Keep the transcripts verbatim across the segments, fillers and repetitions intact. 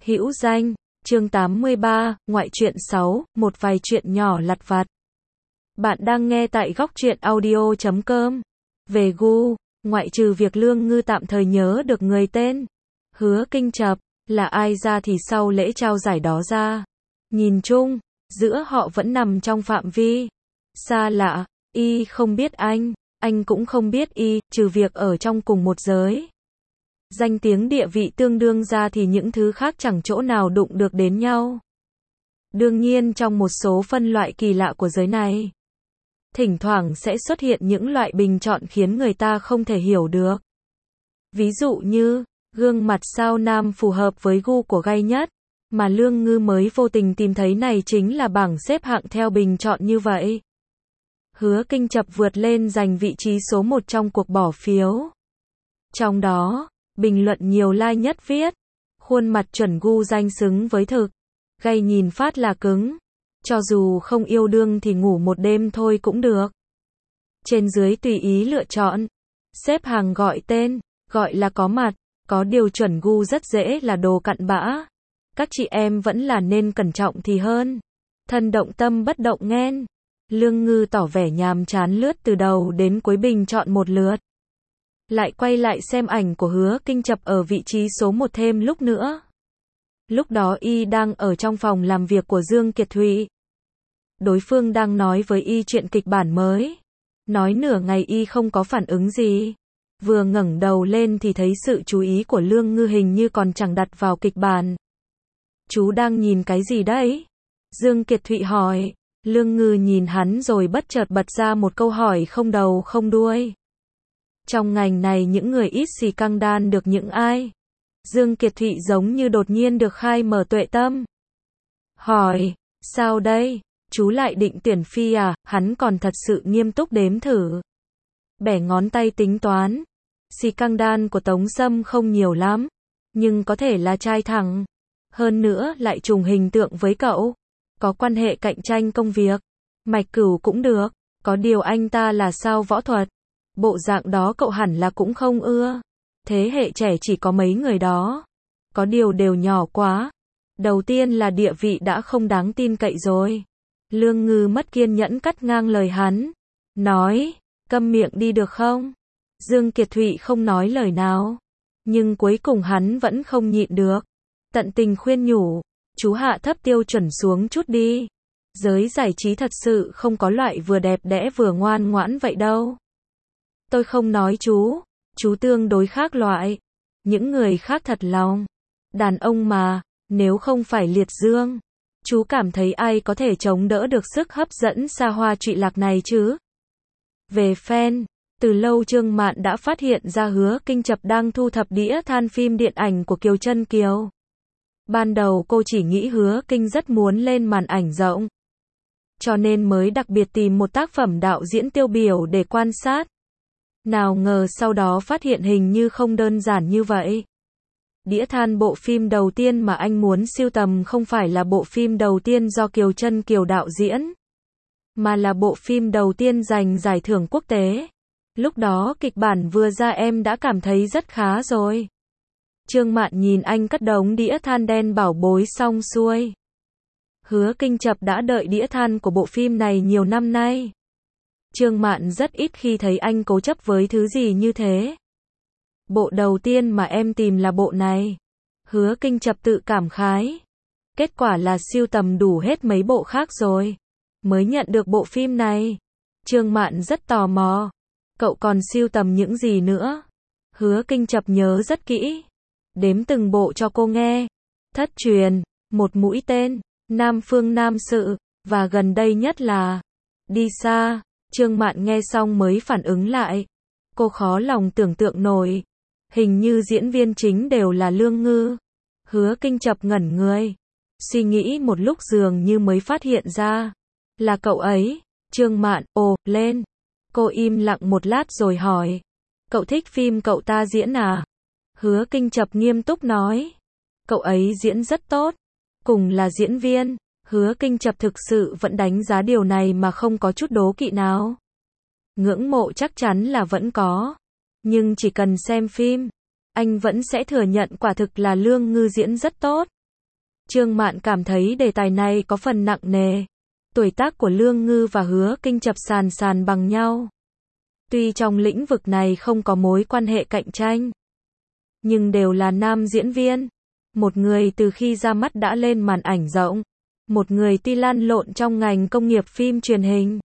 Hữu danh, chương tám mươi ba, ngoại truyện sáu, một vài chuyện nhỏ lặt vặt. Bạn đang nghe tại góc truyện audio chấm com. Về gu, ngoại trừ việc Lương Ngư tạm thời nhớ được người tên Hứa Kinh Chập là ai ra thì sau lễ trao giải đó ra, nhìn chung, giữa họ vẫn nằm trong phạm vi xa lạ. Y không biết anh, anh cũng không biết y, trừ việc ở trong cùng một giới. Danh tiếng địa vị tương đương ra thì những thứ khác chẳng chỗ nào đụng được đến nhau. Đương nhiên trong một số phân loại kỳ lạ của giới này, thỉnh thoảng sẽ xuất hiện những loại bình chọn khiến người ta không thể hiểu được. Ví dụ như, gương mặt sao nam phù hợp với gu của gay nhất, mà Lương Ngư mới vô tình tìm thấy này chính là bảng xếp hạng theo bình chọn như vậy. Hứa Kinh Chập vượt lên giành vị trí số một trong cuộc bỏ phiếu. Trong đó, bình luận nhiều like nhất viết, khuôn mặt chuẩn gu danh xứng với thực, gay nhìn phát là cứng, cho dù không yêu đương thì ngủ một đêm thôi cũng được. Trên dưới tùy ý lựa chọn, xếp hàng gọi tên, gọi là có mặt, có điều chuẩn gu rất dễ là đồ cặn bã. Các chị em vẫn là nên cẩn trọng thì hơn. Thân động tâm bất động nghen. Lương Ngư tỏ vẻ nhàm chán lướt từ đầu đến cuối bình chọn một lượt. Lại quay lại xem ảnh của Hứa Kinh Chập ở vị trí số một thêm lúc nữa. Lúc đó y đang ở trong phòng làm việc của Dương Kiệt Thụy. Đối phương đang nói với y chuyện kịch bản mới. Nói nửa ngày y không có phản ứng gì. Vừa ngẩng đầu lên thì thấy sự chú ý của Lương Ngư hình như còn chẳng đặt vào kịch bản. Chú đang nhìn cái gì đấy? Dương Kiệt Thụy hỏi. Lương Ngư nhìn hắn rồi bất chợt bật ra một câu hỏi không đầu không đuôi. Trong ngành này những người ít xì căng đan được những ai? Dương Kiệt Thụy giống như đột nhiên được khai mở tuệ tâm. Hỏi, sao đây? Chú lại định tuyển phi à? Hắn còn thật sự nghiêm túc đếm thử. Bẻ ngón tay tính toán. Xì căng đan của Tống Sâm không nhiều lắm, nhưng có thể là trai thẳng. Hơn nữa lại trùng hình tượng với cậu. Có quan hệ cạnh tranh công việc. Mạch Cửu cũng được. Có điều anh ta là sao võ thuật. Bộ dạng đó cậu hẳn là cũng không ưa. Thế hệ trẻ chỉ có mấy người đó. Có điều đều nhỏ quá. Đầu tiên là địa vị đã không đáng tin cậy rồi. Lương Ngư mất kiên nhẫn cắt ngang lời hắn. Nói, câm miệng đi được không? Dương Kiệt Thụy không nói lời nào. Nhưng cuối cùng hắn vẫn không nhịn được. Tận tình khuyên nhủ. Chú hạ thấp tiêu chuẩn xuống chút đi. Giới giải trí thật sự không có loại vừa đẹp đẽ vừa ngoan ngoãn vậy đâu. Tôi không nói chú. Chú tương đối khác loại. Những người khác thật lòng. Đàn ông mà, nếu không phải liệt dương, chú cảm thấy ai có thể chống đỡ được sức hấp dẫn xa hoa trụy lạc này chứ? Về fan, từ lâu Trương Mạn đã phát hiện ra Hứa Kinh Chập đang thu thập đĩa than phim điện ảnh của Kiều Chân Kiều. Ban đầu cô chỉ nghĩ Hứa Kinh rất muốn lên màn ảnh rộng, cho nên mới đặc biệt tìm một tác phẩm đạo diễn tiêu biểu để quan sát. Nào ngờ sau đó phát hiện hình như không đơn giản như vậy. Đĩa than bộ phim đầu tiên mà anh muốn sưu tầm không phải là bộ phim đầu tiên do Kiều Chân Kiều đạo diễn, mà là bộ phim đầu tiên giành giải thưởng quốc tế. Lúc đó kịch bản vừa ra em đã cảm thấy rất khá rồi. Trương Mạn nhìn anh cất đống đĩa than đen bảo bối xong xuôi. Hứa Kinh Chập đã đợi đĩa than của bộ phim này nhiều năm nay. Trương Mạn rất ít khi thấy anh cố chấp với thứ gì như thế. Bộ đầu tiên mà em tìm là bộ này. Hứa Kinh Chập tự cảm khái. Kết quả là sưu tầm đủ hết mấy bộ khác rồi, mới nhận được bộ phim này. Trương Mạn rất tò mò. Cậu còn sưu tầm những gì nữa? Hứa Kinh Chập nhớ rất kỹ. Đếm từng bộ cho cô nghe. Thất truyền, một mũi tên, Nam Phương Nam Sự, và gần đây nhất là Đi Xa. Trương Mạn nghe xong mới phản ứng lại. Cô khó lòng tưởng tượng nổi. Hình như diễn viên chính đều là Lương Ngư. Hứa Kinh Chập ngẩn người. Suy nghĩ một lúc dường như mới phát hiện ra. Là cậu ấy. Trương Mạn, ồ, lên. Cô im lặng một lát rồi hỏi. Cậu thích phim cậu ta diễn à? Hứa Kinh Chập nghiêm túc nói. Cậu ấy diễn rất tốt. Cùng là diễn viên. Hứa Kinh Chập thực sự vẫn đánh giá điều này mà không có chút đố kỵ nào. Ngưỡng mộ chắc chắn là vẫn có. Nhưng chỉ cần xem phim, anh vẫn sẽ thừa nhận quả thực là Lương Ngư diễn rất tốt. Trương Mạn cảm thấy đề tài này có phần nặng nề. Tuổi tác của Lương Ngư và Hứa Kinh Chập sàn sàn bằng nhau. Tuy trong lĩnh vực này không có mối quan hệ cạnh tranh, nhưng đều là nam diễn viên. Một người từ khi ra mắt đã lên màn ảnh rộng, một người tuy lăn lộn trong ngành công nghiệp phim truyền hình,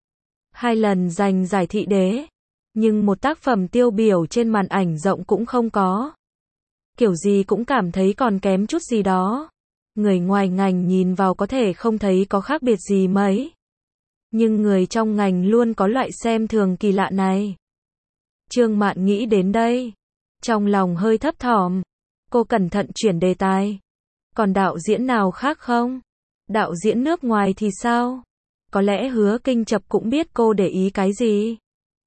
hai lần giành giải thị đế, nhưng một tác phẩm tiêu biểu trên màn ảnh rộng cũng không có. Kiểu gì cũng cảm thấy còn kém chút gì đó. Người ngoài ngành nhìn vào có thể không thấy có khác biệt gì mấy, nhưng người trong ngành luôn có loại xem thường kỳ lạ này. Trương Mạn nghĩ đến đây, trong lòng hơi thấp thỏm. Cô cẩn thận chuyển đề tài. Còn đạo diễn nào khác không? Đạo diễn nước ngoài thì sao? Có lẽ Hứa Kinh Chập cũng biết cô để ý cái gì.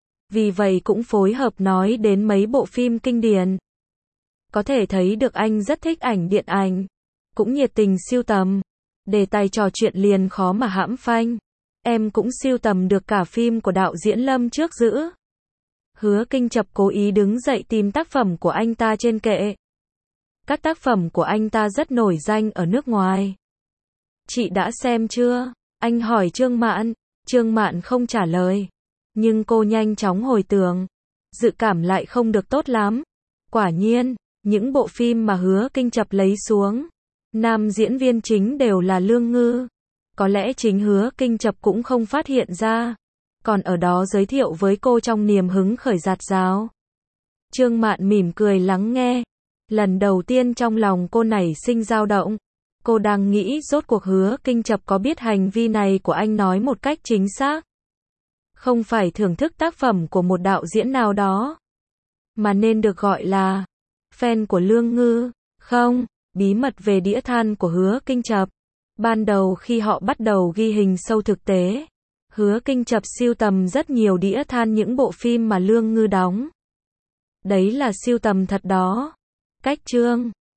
Vì vậy cũng phối hợp nói đến mấy bộ phim kinh điển. Có thể thấy được anh rất thích ảnh điện ảnh, cũng nhiệt tình sưu tầm. Đề tài trò chuyện liền khó mà hãm phanh. Em cũng sưu tầm được cả phim của đạo diễn Lâm trước giữ. Hứa Kinh Chập cố ý đứng dậy tìm tác phẩm của anh ta trên kệ. Các tác phẩm của anh ta rất nổi danh ở nước ngoài. Chị đã xem chưa? Anh hỏi Trương Mạn. Trương Mạn không trả lời, nhưng cô nhanh chóng hồi tưởng. Dự cảm lại không được tốt lắm. Quả nhiên, những bộ phim mà Hứa Kinh Chập lấy xuống, nam diễn viên chính đều là Lương Ngư. Có lẽ chính Hứa Kinh Chập cũng không phát hiện ra, còn ở đó giới thiệu với cô trong niềm hứng khởi dạt dào. Trương Mạn mỉm cười lắng nghe. Lần đầu tiên trong lòng cô nảy sinh dao động. Cô đang nghĩ rốt cuộc Hứa Kinh Chập có biết hành vi này của anh nói một cách chính xác. Không phải thưởng thức tác phẩm của một đạo diễn nào đó, mà nên được gọi là fan của Lương Ngư. Không, bí mật về đĩa than của Hứa Kinh Chập. Ban đầu khi họ bắt đầu ghi hình sâu thực tế, Hứa Kinh Chập sưu tầm rất nhiều đĩa than những bộ phim mà Lương Ngư đóng. Đấy là sưu tầm thật đó. Cách chương